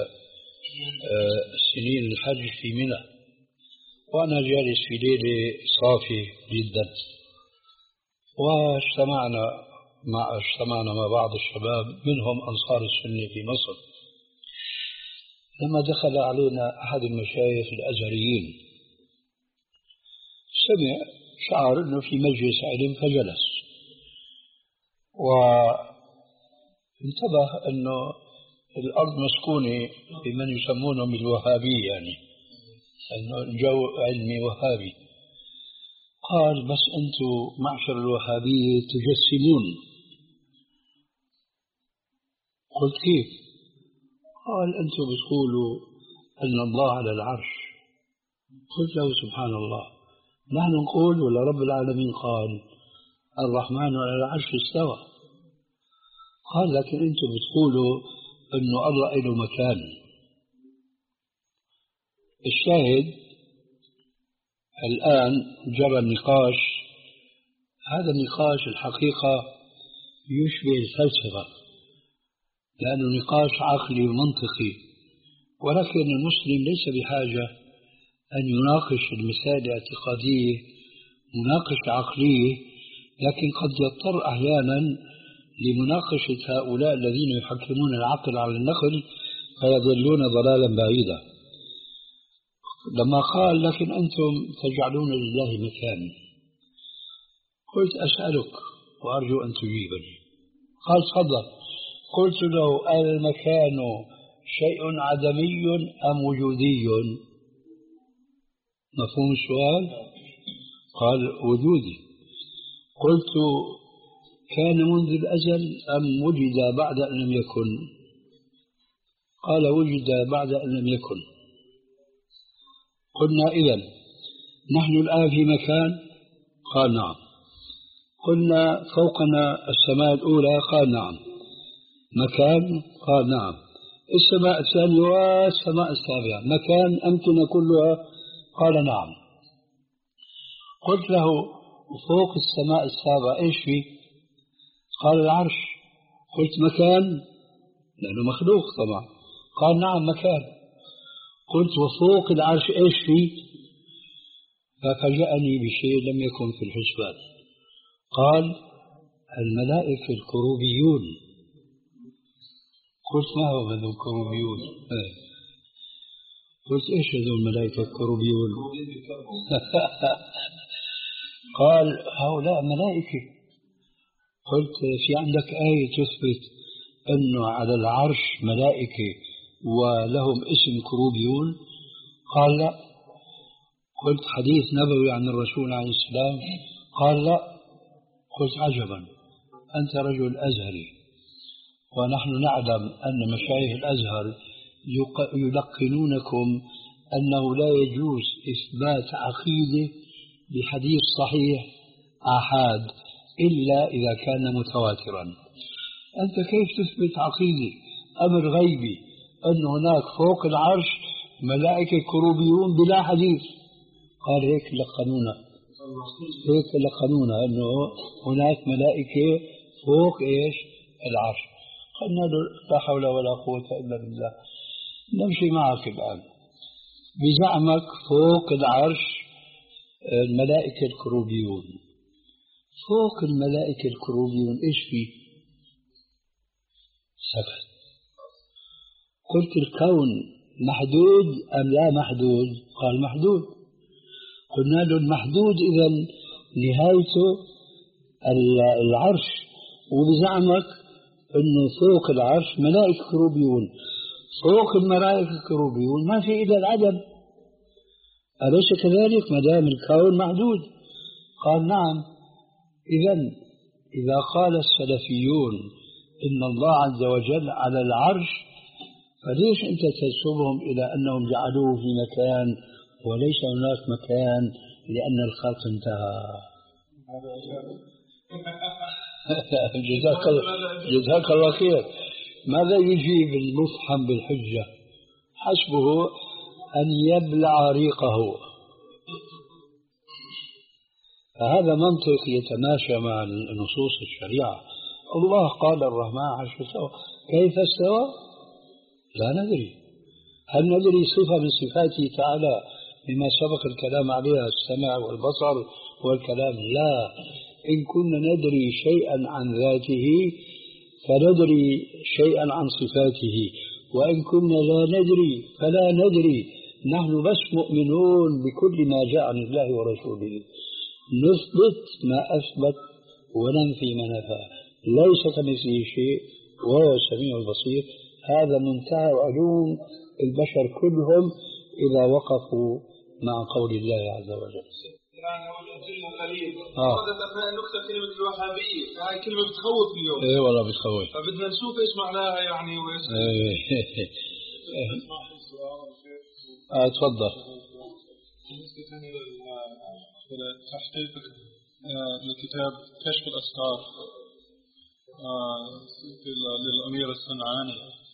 السنين الحج في منى، وأنا جالس في ليلة صافي جدا، واجتمعنا مع اجتمعنا مع بعض الشباب منهم أنصار السنة في مصر. لما دخل علينا أحد المشايخ الأزهريين سمع شعر أنه في مجلس علم فجلس، وانتبه أنه الأرض مسكونة بمن يسمونهم الوهابي، يعني أنه الجو علمي وهابي. قال بس أنتم معشر الوهابية تجسمون. قلت كيف؟ قال أنتم بتقولوا أن الله على العرش. قلت له سبحان الله، نحن نقول ولا رب العالمين قال الرحمن على العرش استوى؟ قال لكن أنتم بتقولوا أنه الله له مكان. الشاهد الآن جرى النقاش. هذا النقاش الحقيقة يشبه الفلسفة، لأنه نقاش عقلي ومنطقي، ولكن المسلم ليس بحاجة أن يناقش المسائل الاعتقادية مناقشة عقلية، لكن قد يضطر أحيانا لمناقشة هؤلاء الذين يحكمون العقل على النقل فيضلون ضلالا بعيدا. لما قال لكن أنتم تجعلون لله مكان، قلت أسألك وأرجو أن تجيبني. قال تفضل. قلت له المكان شيء عدمي أم وجودي؟ مفهوم السؤال؟ قال وجودي. قلت كان منذ الأزل أم وجد بعد أن لم يكن؟ قال وجد بعد أن لم يكن. قلنا إذن نحن الآن في مكان؟ قال نعم. قلنا فوقنا السماء الأولى؟ قال نعم. مكان؟ قال نعم. السماء الثانية والسماء السابعة مكان أمكنة كلها؟ قال نعم. قلت له فوق السماء السابعة إيش فيه؟ قال العرش. قلت مكان؟ لأنه مخلوق طبعا. قال نعم مكان. قلت وفوق العرش إيش فيه؟ ففاجأني بشيء لم يكن في الحسبان. قال الملائكة الكروبيون. قلت ما هو هذول الكروبيون؟ قلت ايش هذول الملائكة الكروبيون؟ قال هؤلاء ملائكة. قلت في عندك آية تثبت أنه على العرش ملائكة ولهم اسم كروبيون؟ قال لا. قلت حديث نبوي عن الرسول عليه السلام؟ قال لا. قلت عجبا، أنت رجل أزهري ونحن نعلم أن مشايخ الأزهر يلقنونكم أنه لا يجوز إثبات عقيدة بحديث صحيح آحاد إلا إذا كان متواترا. أنت كيف تثبت عقيدة أمر غيبي أن هناك فوق العرش ملائكة كروبيون بلا حديث؟ قال هيك لقنونا، هيك لقنونا أنه هناك ملائكة فوق إيش؟ العرش. قلنا له لا حول ولا قوة إلا بالله، نمشي معك الآن. بزعمك فوق العرش الملائكة الكروبيون، فوق الملائكة الكروبيون إيش فيه؟ سكت. قلت الكون محدود أم لا محدود؟ قال محدود. قلنا له المحدود إذن نهايته العرش، وبزعمك أنه فوق العرش ملائكة كروبيون، فوق الملائكة الكروبيون ما في إلا العدم، أليس كذلك ما دام الكون محدود؟ قال نعم. إذن إذا قال السلفيون إن الله عز وجل على العرش، فليش أنت تنسبهم إلى أنهم جعلوه في مكان وليس هناك مكان لأن الخلق انتهى؟ جزاك الله جزاك الله خير. ماذا يجيب المفحم بالحجة؟ حسبه أن يبلع ريقه. فهذا منطق يتماشى مع نصوص الشريعة. الله قال الرحمن عرش استوى، كيف استوى؟ لا ندري. هل ندري صفة من صفاته تعالى بما سبق الكلام عليها، السمع والبصر والكلام؟ لا. إن كنا ندري شيئا عن ذاته فندري شيئا عن صفاته، وإن كنا لا ندري فلا ندري. نحن بس مؤمنون بكل ما جاء عن الله ورسوله، نثبت ما أثبت وننفي ما نفى، ليس كمثله شيء وهو السميع البصير. هذا منتهى علوم البشر كلهم إذا وقفوا مع قول الله عز وجل. يعني الجن قليل. آه. وردت أثناء النكتة كلمة الوهابية، هاي كلمة بتخوف اليوم. إيه والله بتخوف. فبدنا نشوف إيش معناها يعني وإيش. إيه. آه تفضل. بالنسبة لتحقيق لكتاب كشف الأسرار للأمير الصنعاني.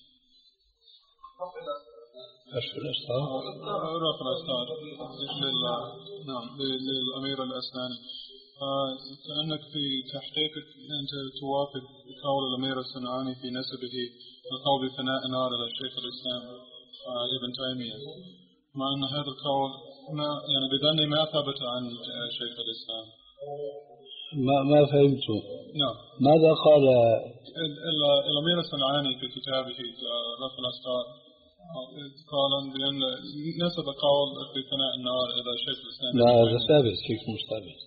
كشف الأسرار. رفع الأسرار لل نعم للأمير الأسناني. كأنك في تحقيقك أنت توافق قول الأمير الصنعاني في نسبه القول بثناء النار إلى الشيخ الإسلام ابن تيمية، مع أن هذا القول ما يعني بظني ما ثبت عن شيخ الإسلام. ما ما فهمته. نعم. ماذا قال الأمير الصنعاني في كتابه رفع الأسرار؟ قال بأن نسب قول بثناء النار إلى شيخ الإسلام. لا هذا ثابت، كيف مش ثابت؟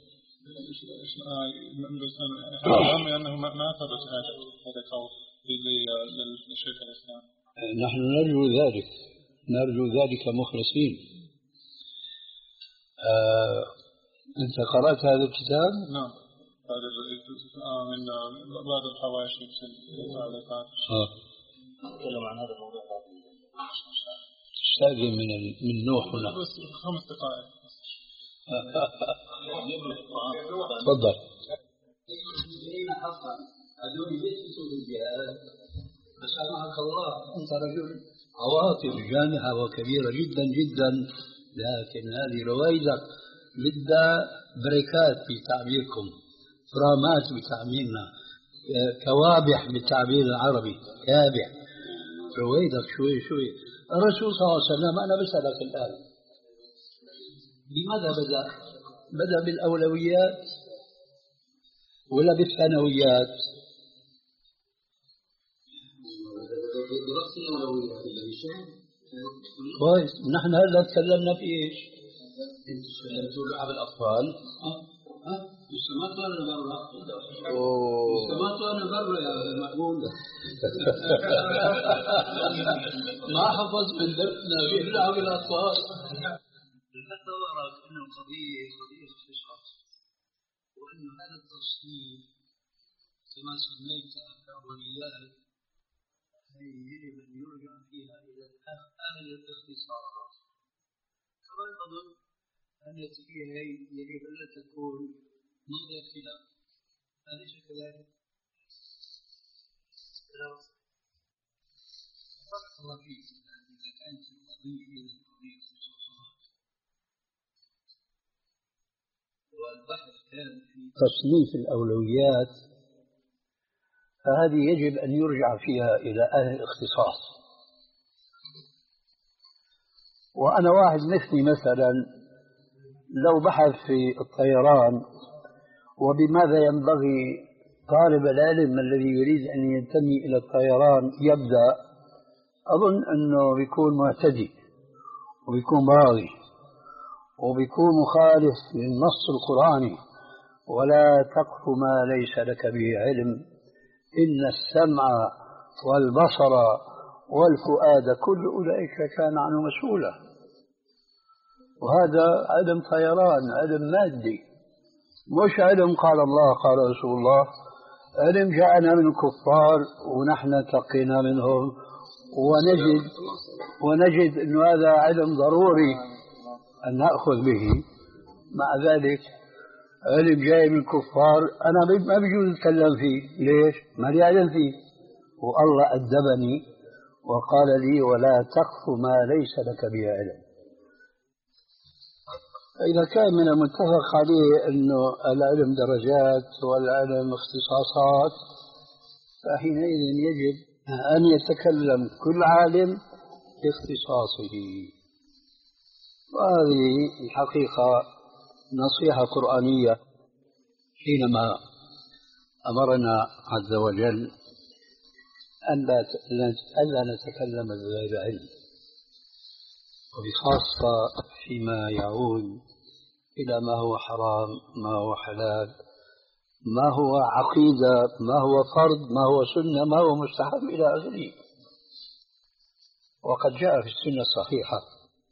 أعلم أنه ما ثبت هذا القول للشيخ الإسلام. نحن نرجو ذلك، نرجو ذلك مخلصين. آه، أنت قرأت هذا الكتاب؟ نعم، من بعض الحواشي في التعليقات. نتكلم عن هذا الموضوع. تستأذن من ال... من نوح هنا. بس خمس دقائق. تفضل. هذول يلبسوا بالجهاد بس سامحك الله أنت رجل عواطف جامحة وكبيرة جدا جدا، لكن هذه رويدك بدها بريكات بتعبيركم، فرامات بتعبيرنا، كوابح بالتعبير العربي، كابح. رويدك شوي شوي. الرسول صلى الله عليه وسلم، أنا بسألك الآن، بماذا بدأ؟ بدأ بالأولويات ولا بالثانويات؟ دراسة الأولويات اللي بيشوف. كويس، نحن هلا تكلمنا في ايش؟ انتوا لعب الأطفال. ها ها لسه ما طلعنا برا. لسه ما طلعنا برا يا مأمون. ما حفظ من درسنا في لعب الأطفال. تصورك أن القضية قضية اختصاص، وأن هذا التصنيف كما سميت الأولويات يجب أن يرجع فيها إلى أهل الاختصاص. كما أظن أن فيها يجب أن تكون مضى خلاف. أليس كذلك؟ بارك الله فيك. إذا كانت القضية هي القضية اختصاصات والبحث كان في تصنيف الأولويات، فهذه يجب أن يرجع فيها إلى أهل الاختصاص. وأنا واحد مثلي مثلا لو بحث في الطيران وبماذا ينبغي طالب العلم الذي يريد أن ينتمي إلى الطيران يبدأ، أظن أنه بيكون معتدي وبيكون باغي وبيكون مخالف للنص القرآني. ولا تقف ما ليس لك به علم، إن السمع والبصر والفؤاد كل أولئك كان عنه مسؤولا. وهذا علم طيران، علم مادي، مش علم قال الله قال رسول الله، علم جاءنا من الكفار ونحن تقينا منهم، ونجد ونجد أن هذا علم ضروري أن نأخذ به. مع ذلك علم جاي من الكفار أنا ما بيجوز أتكلم فيه. ليش؟ ما لي علم فيه. والله أدبني وقال لي ولا تقف ما ليس لك به علم. إذا كان من المتفق عليه أنه العلم درجات والعلم اختصاصات، فحينئذ يجب أن يتكلم كل عالم باختصاصه. وهذه الحقيقة نصيحة قرآنية حينما أمرنا عز وجل أن لا نتكلم بغير علم، وبخاصة فيما يعود إلى ما هو حرام، ما هو حلال، ما هو عقيدة، ما هو فرض، ما هو سنة، ما هو مستحب إلى آخره. وقد جاء في السنة الصحيحة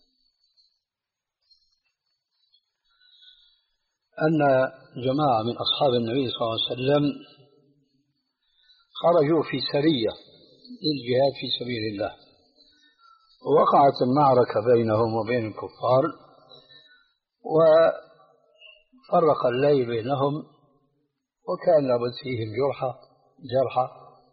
أن جماعة من أصحاب النبي صلى الله عليه وسلم خرجوا في سرية للجهاد في سبيل الله، ووقعت المعركة بينهم وبين الكفار، وفرق الليل بينهم، وكان لابد فيهم جرحى جرحى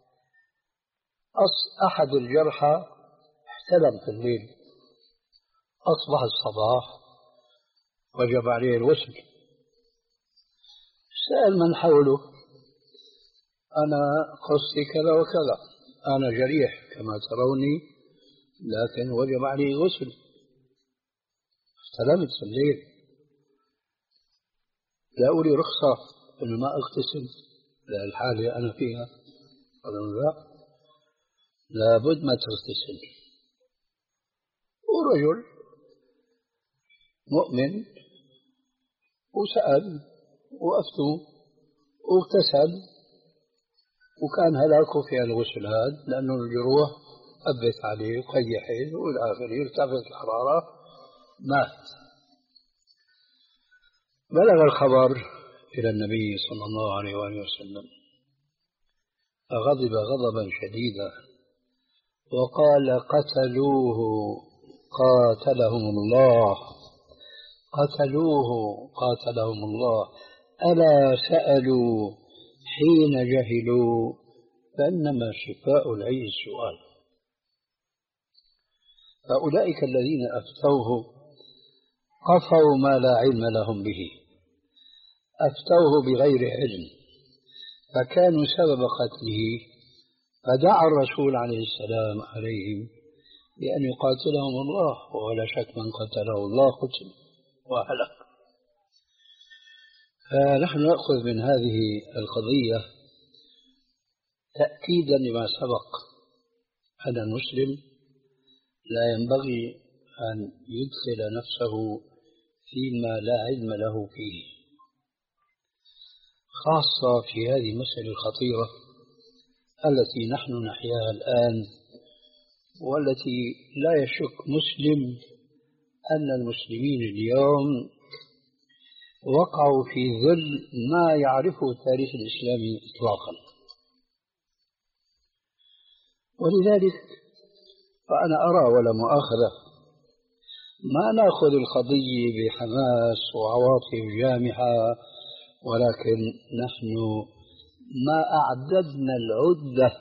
أحد الجرحى احتلم في الليل، أصبح الصباح وجب عليه الغسل. سأل من حوله أنا قصتي كذا وكذا، أنا جريح كما تروني، لكن وجب علي غسل، احتلمت في الليل، لا أولي رخصة أن ما أغتسل للحالة أنا فيها؟ قالوا لا، لابد ما تغتسل. ورجل مؤمن وسأل وأفتوا واغتسل، وكان هلاكه في الغسل هذا لأنه الجروح أبت عليه وقيحت والآخر ارتفعت الحرارة مات. بلغ الخبر إلى النبي صلى الله عليه وآله وسلم، فغضب غضبا شديدا وقال: قتلوه قاتلهم الله، قتلوه قاتلهم الله، ألا سألوا حين جهلوا، فإنما شفاء العي السؤال. فأولئك الذين أفتوه قفوا ما لا علم لهم به، أفتوه بغير علم، فكانوا سبب قتله، فدعا الرسول عليه السلام عليهم بأن يقاتلهم الله، ولا شك من قتله الله قتل وهلك. فنحن نأخذ من هذه القضية تأكيدا لما سبق أن المسلم لا ينبغي أن يدخل نفسه فيما لا علم له فيه، خاصة في هذه المسألة الخطيرة التي نحن نحياها الآن، والتي لا يشك مسلم أن المسلمين اليوم وقعوا في ذل ما يعرفه التاريخ الإسلامي إطلاقا. ولذلك فأنا أرى ولا مؤاخذة ما نأخذ القضية بحماس وعواطف جامحة، ولكن نحن ما أعددنا العدة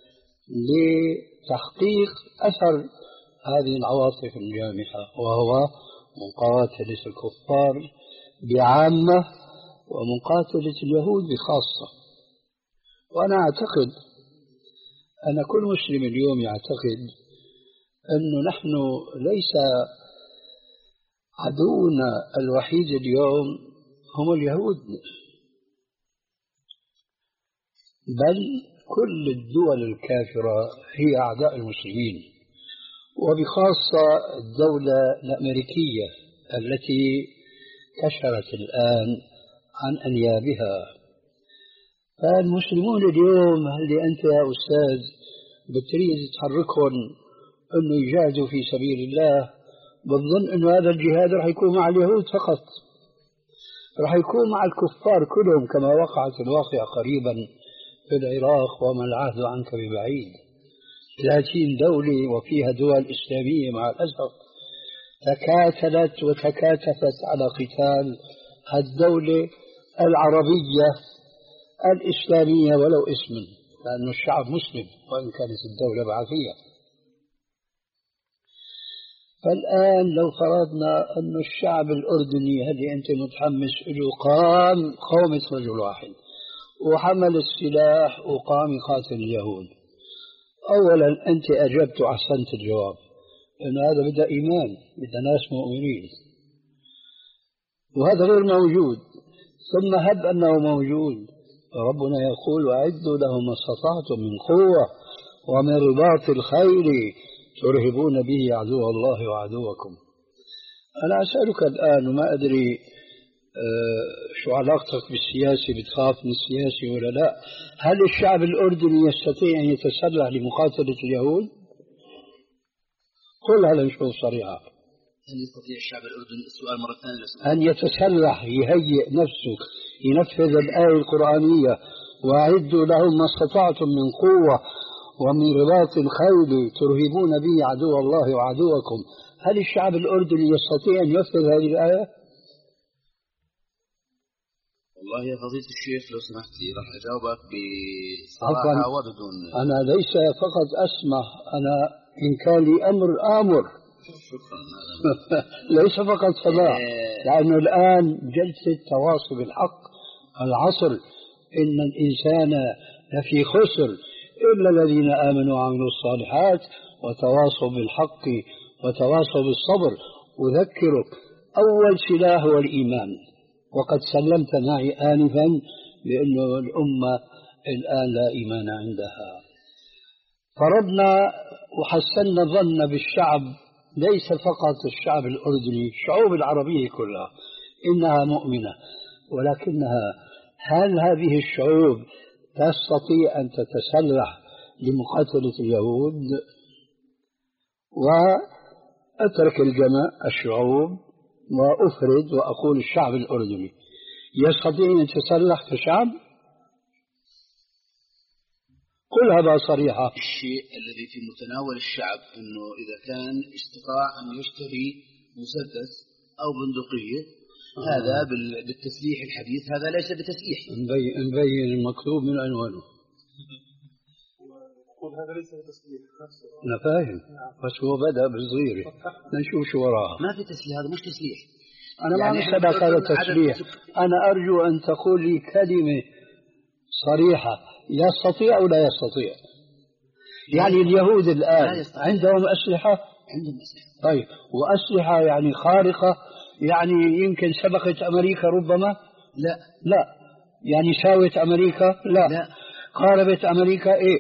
لتحقيق أثر هذه العواطف الجامحة، وهو مقاتلة الكفار بعامة ومقاتلة اليهود بخاصة. وأنا أعتقد أن كل مسلم اليوم يعتقد أنه نحن ليس عدونا الوحيد اليوم هم اليهود، بل كل الدول الكافرة هي أعداء المسلمين، وبخاصة الدولة الأمريكية التي كشرت الآن عن أنيابها. فالمسلمون اليوم اللي أنت يا أستاذ بتريد تحركهم أنه يجاهدوا في سبيل الله، بظن أنه هذا الجهاد رح يكون مع اليهود فقط، رح يكون مع الكفار كلهم، كما وقعت الواقعة قريبا في العراق وما العهد عنك ببعيد. ثلاثين دولة وفيها دول إسلامية مع الأسف تكاتلت وتكاتفت على قتال الدولة العربية الإسلامية ولو اسما، لأن الشعب مسلم وإن كانت الدولة بعثية. فالآن لو فرضنا أن الشعب الأردني اللي أنت متحمس له قام قومة رجل واحد وحمل السلاح وقام يقاتل اليهود، أولا أنت أجبت وأحسنت الجواب، لأن هذا بدأ إيمان، بدأ ناس مؤمنين، وهذا غير موجود. ثم هب أنه موجود، ربنا يقول: وأعدوا لهم ما استطعتم من قوة ومن رباط الخيل ترهبون به عدو الله وعدوكم. أنا أسألك الآن وما أدري آه شو علاقتك بالسياسة، بتخاف من السياسة ولا لا؟ هل الشعب الأردني يستطيع أن يتسلح لمقاتلة اليهود؟ قلها لنشوف صريحة. هل يستطيع الشعب الأردني، السؤال مرة ثانية، أن يتسلح، يهيئ نفسه، ينفذ الآية القرآنية: وأعدوا لهم ما استطعتم من قوة ومن رباط الخيل ترهبون به عدو الله وعدوكم؟ هل الشعب الأردني يستطيع أن ينفذ هذه الآية؟ والله يا فضيلة الشيخ لو سمحتي راح أجاوبك بصراحة وبدون. أنا ليس فقط أسمع، أنا إن كان لي أمر آمر. شكرا. ليس فقط سماع، لأنه الآن جلسة تواصل بالحق العصر، إن الإنسان لفي خسر إلا الذين آمنوا وعملوا الصالحات وتواصوا بالحق وتواصوا بالصبر. أذكرك أول سلاح هو الإيمان، وقد سلمت معي آنفا بأنه الأمة الآن لا إيمان عندها. فرضنا وحسنا ظن بالشعب، ليس فقط الشعب الأردني، الشعوب العربية كلها إنها مؤمنة، ولكنها هل هذه الشعوب تستطيع أن تتسلح لمقاتلة اليهود؟ وأترك الجماع الشعوب وأفرد وأقول الشعب الأردني يستطيع أن يتسلح كشعب؟ قلها بصريحة. الشيء الذي في متناول الشعب أنه إذا كان استطاع أن يشتري مسدس أو بندقية آه. هذا بالتسليح الحديث هذا ليس بتسليح. نبين, نبين المكتوب من عنوانه. هذا ليس بتسليح. أنا فاهم بس هو بدأ بالصغيرة نشوف شو وراها. ما في تسليح هذا مش تسليح. أنا يعني ما أشبه هذا التسليح. أنا أرجو أن تقول لي كلمة صريحة يستطيع أو لا يستطيع. يعني اليهود الآن عندهم أسلحة. عندهم أسلحة. طيب وأسلحة يعني خارقة يعني يمكن سبقت أمريكا ربما. لا لا يعني ساوت أمريكا لا, لا. قاربت أمريكا إيه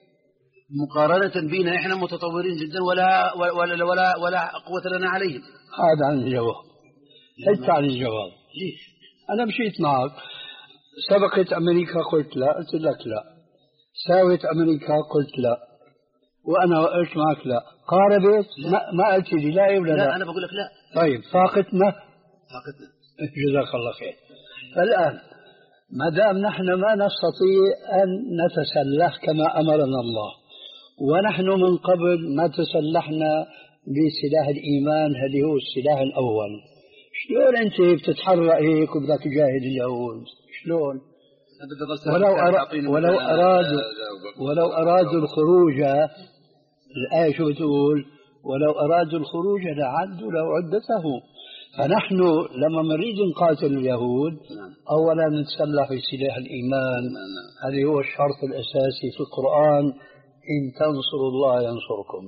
مقارنة بنا إحنا متطورين جدا ولا ولا ولا ولا قوة لنا عليهم. هذا عن الجواب. حتى عن الجواب. ليش؟ أنا مشيت معك سبقت أمريكا قلت لا قلت لك لا ساوت أمريكا قلت لا وأنا قلت معك لا قاربت ما, ما قلت لي لا ولا لا, لا أنا بقول لك لا. طيب فاقتنا فاقتنا جزاك الله خير. الآن ما دام نحن ما نستطيع أن نتسلح كما أمرنا الله ونحن من قبل ما تسلحنا بسلاح الإيمان هذا هو السلاح الأول شلون أنت بتتحرك هيك وبدك تجاهد اليهود شلون؟ ولو أرا... ولو أرادوا ولو أرادوا الخروج الآية شو بتقول؟ ولو أرادوا الخروج لعدوا له عدته. فنحن لما نريد نقاتل اليهود أولا نتسلح بسلاح الإيمان هذا هو الشرط الأساسي في القرآن إن تنصروا الله ينصركم.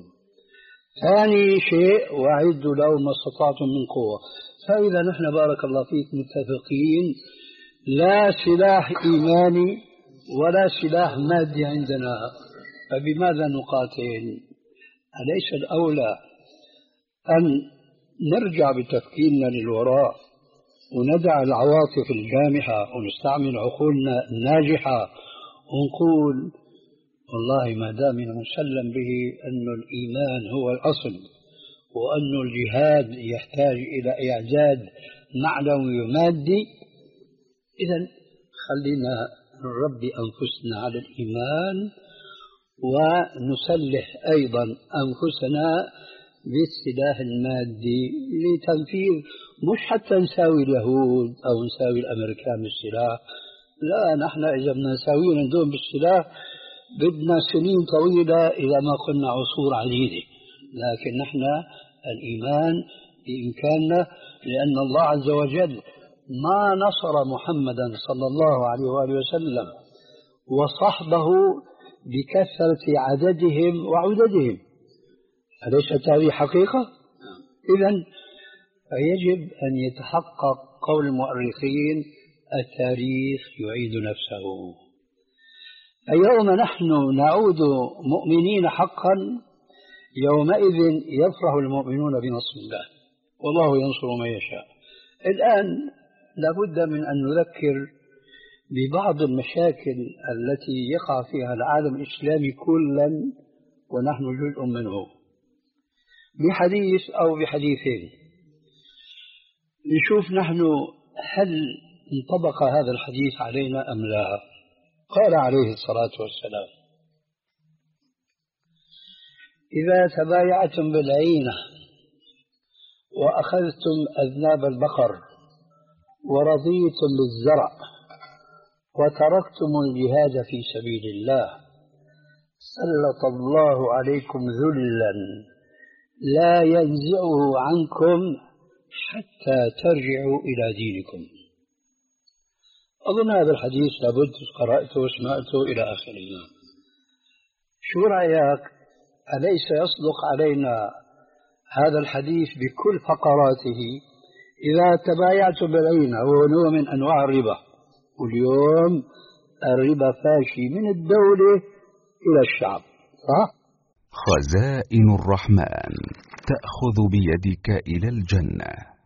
ثاني شيء وأعدوا له ما استطعتم من قوة. فإذا نحن بارك الله فيك متفقين لا سلاح إيماني ولا سلاح مادي عندنا فبماذا نقاتل؟ أليس الأولى أن نرجع بتفكيرنا للوراء وندع العواطف الجامحة ونستعمل عقولنا الناجحة ونقول والله ما دامنا مسلم به أن الإيمان هو الأصل وأن الجهاد يحتاج إلى إعداد معنوي ومادي إذن خلينا نربي أنفسنا على الإيمان ونسلح أيضا أنفسنا بالسلاح المادي لتنفيذ مش حتى نساوي اليهود أو نساوي الأمريكان بالسلاح لا نحن إذا بدنا نساويهم ندوم بالسلاح بدنا سنين طويلة إذا ما قلنا عصور عديدة لكن نحن الإيمان بإمكاننا لأن الله عز وجل ما نصر محمدا صلى الله عليه وآله وسلم وصحبه بكثرة عددهم وعددهم أليست هذه حقيقة؟ إذن فيجب أن يتحقق قول المؤرخين التاريخ يعيد نفسه. اليوم نحن نعود مؤمنين حقا يومئذ يفرح المؤمنون بنصر الله والله ينصر من يشاء. الآن لابد من أن نذكر ببعض المشاكل التي يقع فيها العالم الإسلامي كلا ونحن جزء منه بحديث أو بحديثين نشوف نحن هل انطبق هذا الحديث علينا أم لا. قال عليه الصلاة والسلام إذا تبايعتم بالعينة وأخذتم أذناب البقر ورضيتم بالزرع وتركتم الجهاد في سبيل الله سلط الله عليكم ذلا لا ينزعه عنكم حتى ترجعوا إلى دينكم. أظن هذا الحديث لابد قرأته وسمعته إلى آخره. شو رأيك أليس يصدق علينا هذا الحديث بكل فقراته إذا تبايعتم بالعينة وهو نوع من أنواع الربا واليوم الربا فاشي من الدولة إلى الشعب صح؟ خزائن الرحمن تأخذ بيدك إلى الجنة.